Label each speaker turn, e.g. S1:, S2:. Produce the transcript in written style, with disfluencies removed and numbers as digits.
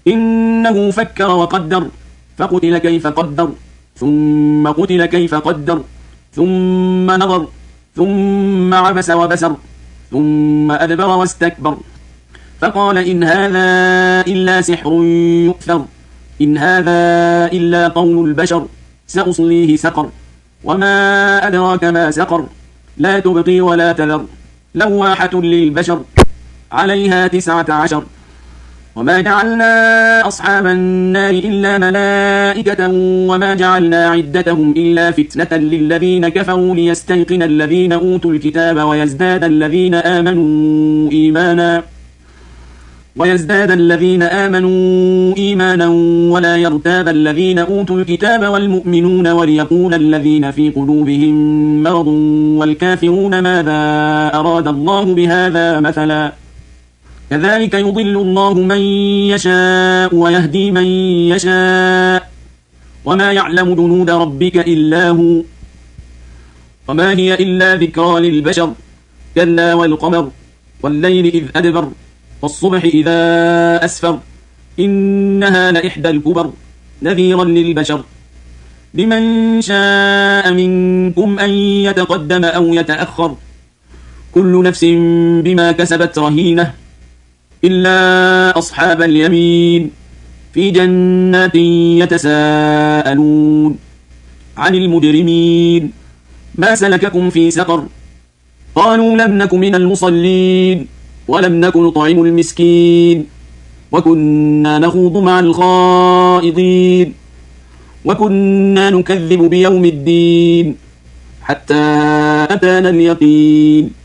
S1: إنه فكر وقدر فقتل كيف قدر ثم قتل كيف قدر ثم نظر ثم عبس وبسر ثم أدبر واستكبر فقال إن هذا إلا سحر يؤثر إن هذا إلا قول البشر سأصليه سقر وما أدراك ما سقر لا تبقي ولا تذر لواحة للبشر عليها 19 وما جعلنا أصحاب النار إلا ملائكة وما جعلنا عدتهم إلا فتنة للذين كفروا ليستيقن الذين أوتوا الكتاب ويزداد الذين آمنوا إيمانا ولا يرتاب الذين أوتوا الكتاب والمؤمنون وليقول الذين في قلوبهم مرض والكافرون ماذا أراد الله بهذا مثلا كذلك يضل الله من يشاء ويهدي من يشاء وما يعلم جنود ربك إلا هو وما هي إلا ذكرى للبشر كلا والقمر والليل إذ أدبر والصبح إذا أسفر إنها لإحدى الكبر نذيرا للبشر لمن شاء منكم أن يتقدم أو يتأخر كل نفس بما كسبت رهينة إلا أصحاب اليمين في جنات يتساءلون عن المجرمين ما سلككم في سقر قالوا لم نك من المصلين ولم نك نطعم المسكين وكنا نخوض مع الخائضين وكنا نكذب بيوم الدين حتى أتانا اليقين